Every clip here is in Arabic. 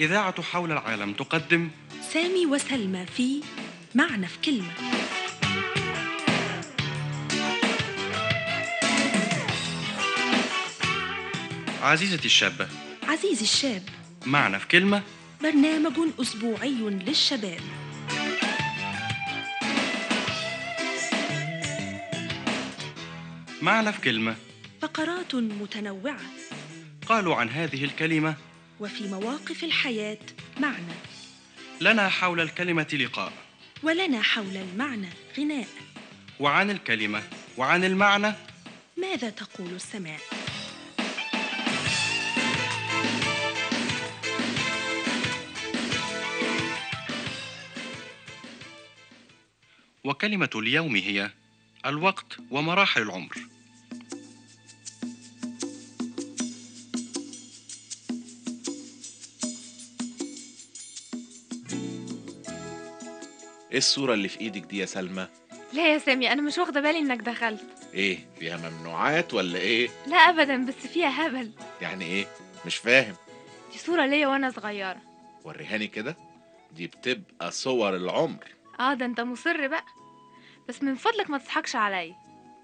إذاعة حول العالم تقدم سامي وسلمى في معنى في كلمة. عزيزتي الشابة، عزيزي الشاب، معنا في كلمة. برنامج أسبوعي للشباب. معنا في كلمة. فقرات متنوعة قالوا عن هذه الكلمة: وفي مواقف الحياة معنى، لنا حول الكلمة لقاء، ولنا حول المعنى غناء. وعن الكلمة وعن المعنى ماذا تقول السماء؟ وكلمة اليوم هي الوقت ومراحل العمر. ايه الصورة اللي في ايدك دي يا سلمى؟ لا يا سامي، انا مش واخده بالي انك دخلت. ايه فيها ممنوعات ولا ايه؟ لا ابدا، بس فيها هبل. يعني ايه؟ مش فاهم. دي صوره ليا وانا صغيره. وريهاني كده. دي بتبقى صور العمر. ده انت مصر بقى. بس من فضلك ما تضحكش عليا.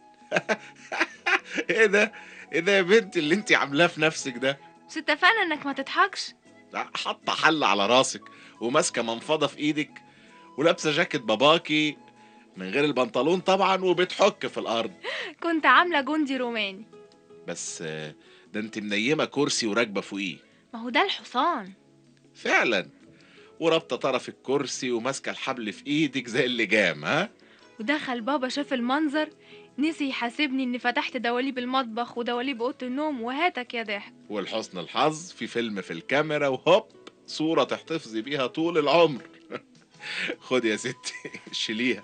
ايه ده؟ ايه ده يا بنتي اللي انتي عاملاه في نفسك ده؟ مش اتفقنا انك ما تضحكش؟ لا، حاطه حل على راسك وماسكه منفضه في ايدك ولابسه جاكيت باباكي من غير البنطلون طبعا وبتحك في الارض. كنت عامله جندي روماني. بس ده انتي منيمه كرسي وراكبه فوقيه. ما هو ده الحصان. فعلا. ورابطه طرف الكرسي وماسكه الحبل في ايدك زي اللجام، ها؟ ودخل بابا شاف المنظر، نسي يحاسبني اني فتحت دواليب المطبخ ودواليب اوضه النوم وهاتك يا ضحك. ولحسن الحظ في فيلم في الكاميرا وهوب صورة تحتفظي بيها طول العمر. خد يا ستي شيليها.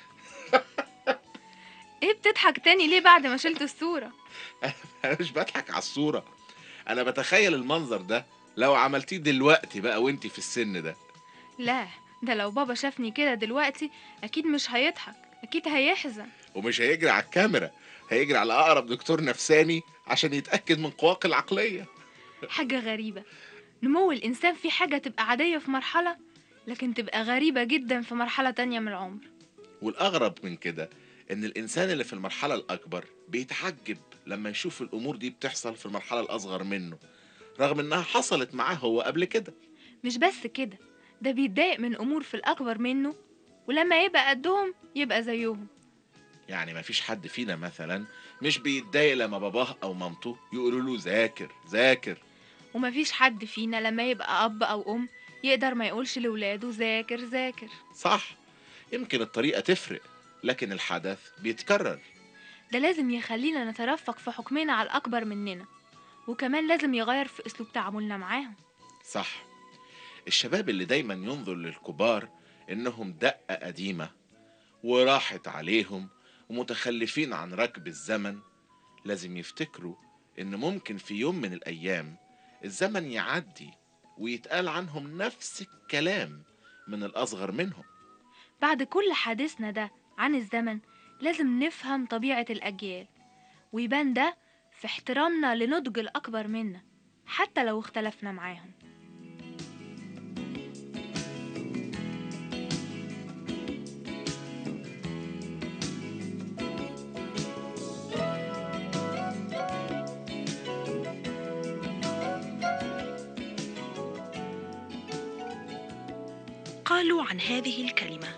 ايه بتضحك تاني ليه بعد ما شلت الصوره؟ انا مش بضحك على الصورة، انا بتخيل المنظر ده لو عملتيه دلوقتي بقى وانتي في السن ده. لا، ده لو بابا شافني كده دلوقتي اكيد مش هيضحك، اكيد هيحزن. ومش هيجري على الكاميرا، هيجري على اقرب دكتور نفساني عشان يتأكد من قواك العقلية. حاجة غريبة، نمو الإنسان في حاجة تبقى عادية في مرحلة، لكن تبقى غريبة جدا في مرحلة تانية من العمر. والأغرب من كده إن الإنسان اللي في المرحلة الأكبر بيتعجب لما يشوف الأمور دي بتحصل في المرحلة الأصغر منه، رغم إنها حصلت معاه هو قبل كده. مش بس كده، ده بيتضايق من أمور في الأكبر منه، ولما يبقى قدهم يبقى زيهم. يعني مفيش حد فينا مثلا مش بيتضايق لما باباه أو مامته يقولوا له ذاكر ذاكر. ومفيش حد فينا لما يبقى أب أو أم يقدر ما يقولش لولاده ذاكر ذاكر. صح، يمكن الطريقة تفرق لكن الحدث بيتكرر. ده لازم يخلينا نترفق في حكمنا على الأكبر مننا، وكمان لازم يغير في أسلوب تعاملنا معاهم. صح، الشباب اللي دايما ينظر للكبار إنهم دقة قديمة وراحت عليهم ومتخلفين عن ركب الزمن، لازم يفتكروا إن ممكن في يوم من الأيام الزمن يعدي ويتقال عنهم نفس الكلام من الأصغر منهم. بعد كل حديثنا ده عن الزمن لازم نفهم طبيعة الأجيال، ويبان ده في احترامنا لنضج الأكبر منا حتى لو اختلفنا معاهم. قالوا عن هذه الكلمة.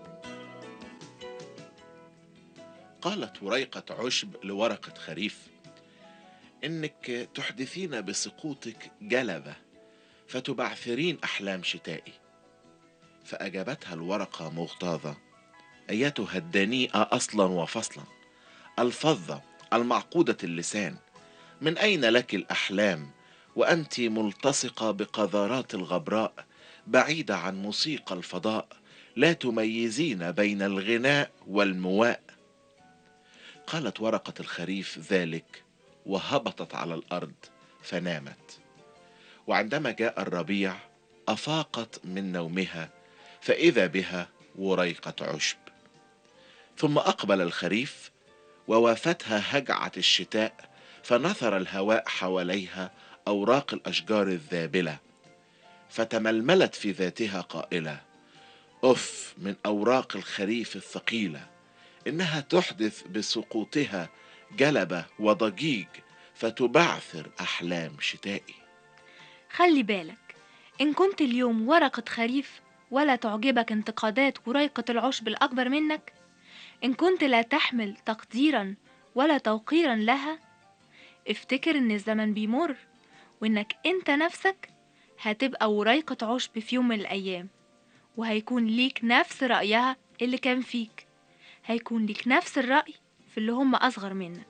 قالت وريقة عشب لورقة خريف: إنك تحدثين بسقوطك جلبة فتبعثرين أحلام شتائي. فأجابتها الورقة مغتاظة: أيتها الدنيئة أصلا وفصلا، الفظة المعقودة اللسان، من أين لك الأحلام وأنت ملتصقة بقذارات الغبراء، بعيدة عن موسيقى الفضاء، لا تميزين بين الغناء والمواء. قالت ورقة الخريف ذلك وهبطت على الأرض فنامت. وعندما جاء الربيع أفاقت من نومها فإذا بها وريقة عشب. ثم أقبل الخريف ووافتها هجعة الشتاء، فنثر الهواء حواليها أوراق الأشجار الذابلة، فتململت في ذاتها قائلة: أف من أوراق الخريف الثقيلة، إنها تحدث بسقوطها جلبة وضجيج فتبعثر أحلام شتائي. خلي بالك، إن كنت اليوم ورقة خريف ولا تعجبك انتقادات وريقة العشب الأكبر منك، إن كنت لا تحمل تقديرا ولا توقيرا لها، افتكر إن الزمن بيمر، وإنك أنت نفسك هتبقى وريقة عشب في يوم من الأيام، وهيكون ليك نفس رأيها اللي كان فيك، هيكون ليك نفس الرأي في اللي هم أصغر منك.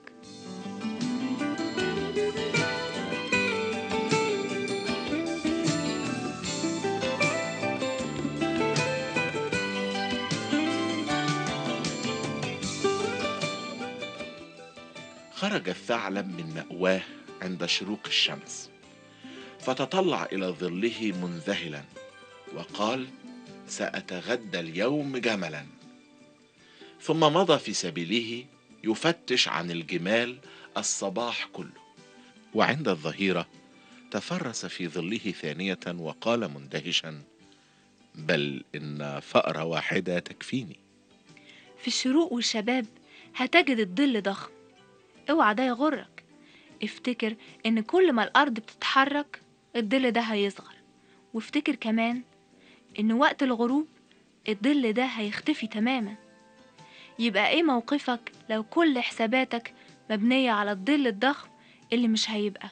خرج الثعلب من مأواه عند شروق الشمس، فتطلع إلى ظله منذهلا وقال: سأتغدى اليوم جملا. ثم مضى في سبيله يفتش عن الجمال الصباح كله، وعند الظهيرة تفرس في ظله ثانية وقال مندهشا: بل إن فأرة واحدة تكفيني. في الشروق والشباب هتجد الظل ضخم، اوعى ده يغرك. افتكر ان كل ما الارض بتتحرك الظل ده هيصغر، وافتكر كمان ان وقت الغروب الظل ده هيختفي تماما. يبقى ايه موقفك لو كل حساباتك مبنية على الظل الضخم اللي مش هيبقى؟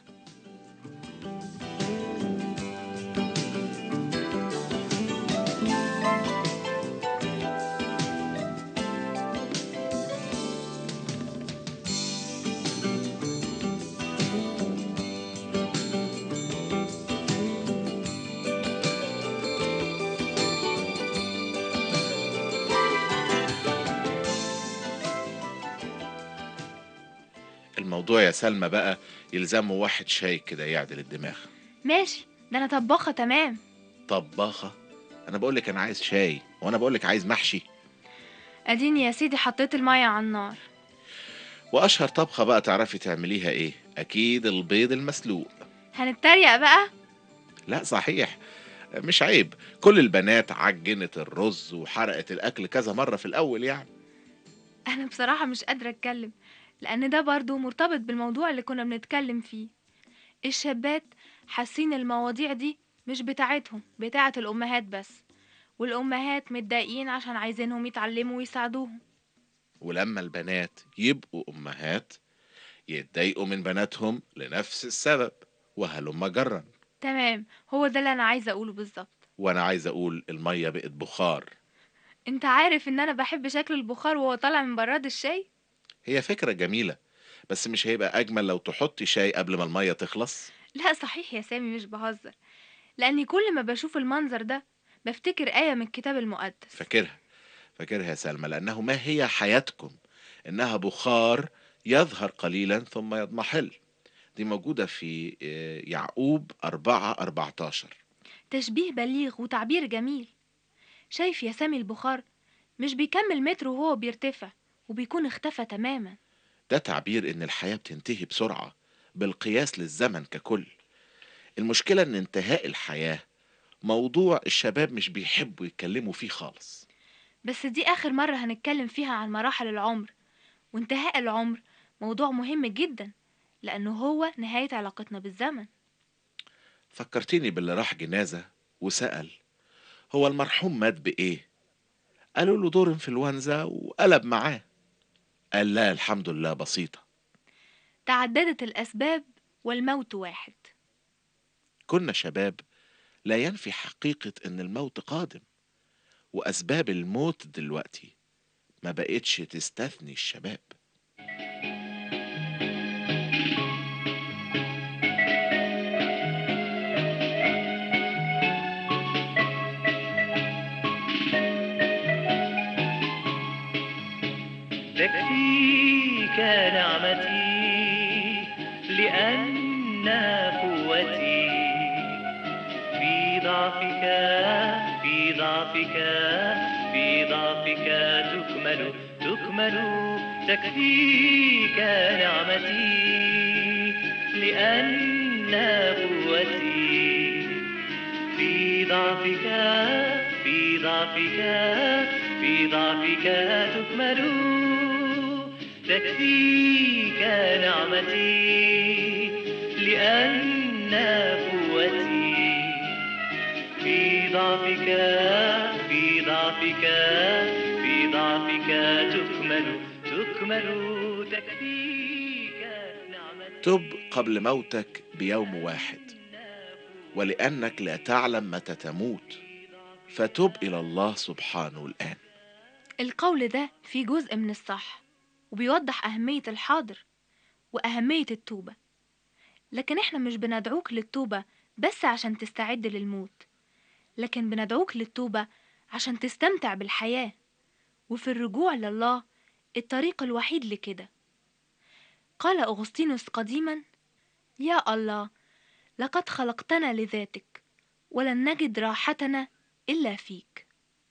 الموضوع يا سلمى بقى يلزمه واحد شاي كده يعدل الدماغ. ماشي، ده انا طباخة تمام. طباخة؟ أنا بقولك أنا عايز شاي، وأنا بقولك عايز محشي. اديني يا سيدي حطيت المية على النار. وأشهر طبخة بقى تعرفي تعمليها إيه؟ أكيد البيض المسلوق. هنتريق بقى؟ لا صحيح، مش عيب. كل البنات عجنت الرز وحرقت الأكل كذا مرة في الأول يعني. انا بصراحة مش قادرة اتكلم، لان ده برضو مرتبط بالموضوع اللي كنا بنتكلم فيه. الشابات حاسين المواضيع دي مش بتاعتهم، بتاعت الامهات بس، والامهات متضايقين عشان عايزينهم يتعلموا ويساعدوهم. ولما البنات يبقوا أمهات يتضايقوا من بناتهم لنفس السبب، وهلم جرا. تمام، هو ده اللي انا عايزة اقوله بالظبط. وأنا عايز أقول المية بقت بخار. انت عارف ان انا بحب شكل البخار وهو طالع من براد الشاي. هي فكرة جميلة، بس مش هيبقى أجمل لو تحطي شاي قبل ما المية تخلص؟ لا صحيح يا سامي، مش بهزر، لاني كل ما بشوف المنظر ده بفتكر آية من الكتاب المقدس. فاكرها يا سلمى، لأنه ما هي حياتكم إنها بخار يظهر قليلا ثم يضمحل. دي موجودة في يعقوب 4:14. تشبيه بليغ وتعبير جميل. شايف يا سامي، البخار مش بيكمل متر وهو بيرتفع وبيكون اختفى تماما. ده تعبير إن الحياة بتنتهي بسرعة بالقياس للزمن ككل. المشكلة إن انتهاء الحياة موضوع الشباب مش بيحبوا يتكلموا فيه خالص. بس دي آخر مرة هنتكلم فيها عن مراحل العمر، وانتهاء العمر موضوع مهم جدا، لأنه هو نهاية علاقتنا بالزمن. فكرتيني باللي راح جنازة وسأل: هو المرحوم مات بإيه؟ قالوا له دور انفلونزا وقلب معاه. قال: لا الحمد لله بسيطة. تعددت الأسباب والموت واحد. كنا شباب، لا ينفي حقيقة إن الموت قادم، وأسباب الموت دلوقتي ما بقتش تستثني الشباب. تكفيك نعمتي لأن قوتي في ضعفك، في ضعفك، في ضعفك تكمل. تكفيك نعمتي لأن قوتي في ضعفك في ضعفك في ضعفك تكمل تكفيك نعمتي لأن قوتي في ضعفك في ضعفك في ضعفك تكمل تكفيك نعمتي. تب قبل موتك بيوم واحد، ولأنك لا تعلم متى تموت، فتب إلى الله سبحانه الآن. القول ده فيه جزء من الصح، وبيوضح أهمية الحاضر وأهمية التوبة. لكن إحنا مش بندعوك للتوبة بس عشان تستعد للموت، لكن بندعوك للتوبة عشان تستمتع بالحياة، وفي الرجوع لله الطريق الوحيد لكده. قال أغسطينوس قديما: يا الله، لقد خلقتنا لذاتك، ولن نجد راحتنا إلا فيك.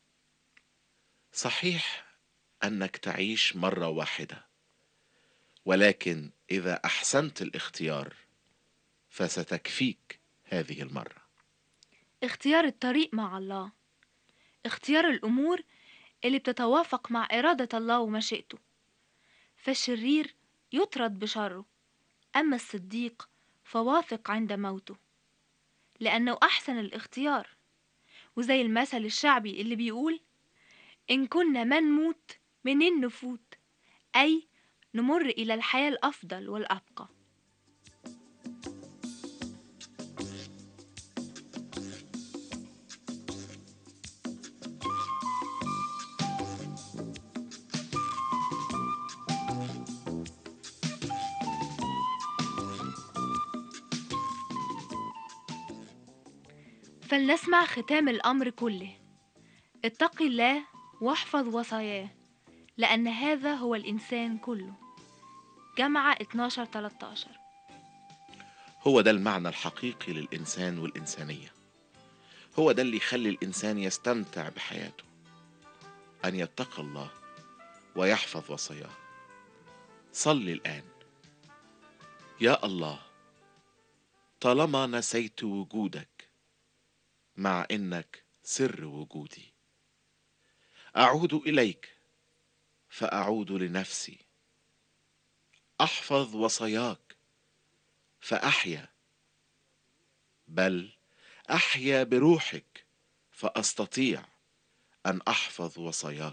صحيح أنك تعيش مرة واحدة، ولكن إذا أحسنت الاختيار فستكفيك هذه المرة. اختيار الطريق مع الله، اختيار الأمور اللي بتتوافق مع إرادة الله ومشيئته. فالشرير يطرد بشره، أما الصديق فواثق عند موته، لأنه أحسن الاختيار. وزي المثل الشعبي اللي بيقول: إن كنا ما نموت منين نفوت، أي نمر إلى الحياة الأفضل والأبقى. فلنسمع ختام الأمر كله: اتق الله واحفظ وصاياه، لأن هذا هو الإنسان كله. جامعة 12-13. هو ده المعنى الحقيقي للإنسان والإنسانية، هو ده اللي يخلي الإنسان يستمتع بحياته، أن يتقي الله ويحفظ وصاياه. صلي الآن: يا الله، طالما نسيت وجودك مع إنك سر وجودي، أعود إليك فأعود لنفسي، أحفظ وصاياك فأحيا، بل أحيا بروحك فأستطيع أن أحفظ وصاياك.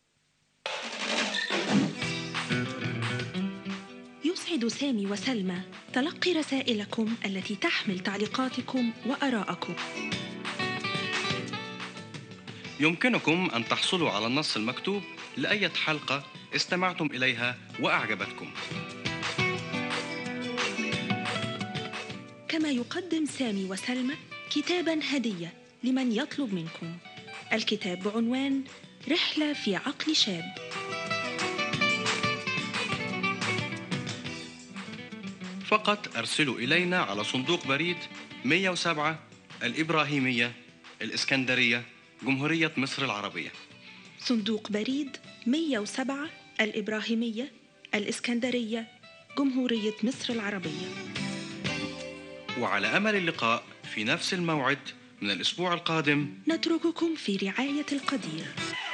يسعد سامي وسلمى تلقي رسائلكم التي تحمل تعليقاتكم وآراءكم. يمكنكم أن تحصلوا على النص المكتوب لأي حلقة استمعتم إليها وأعجبتكم. كما يقدم سامي وسلمى كتاباً هدية لمن يطلب منكم. الكتاب بعنوان رحلة في عقل شاب. فقط أرسلوا إلينا على صندوق بريد 107 الإبراهيمية، الإسكندرية، جمهورية مصر العربية. صندوق بريد 107 الإبراهيمية، الإسكندرية، جمهورية مصر العربية. وعلى أمل اللقاء في نفس الموعد من الأسبوع القادم. نترككم في رعاية القدير.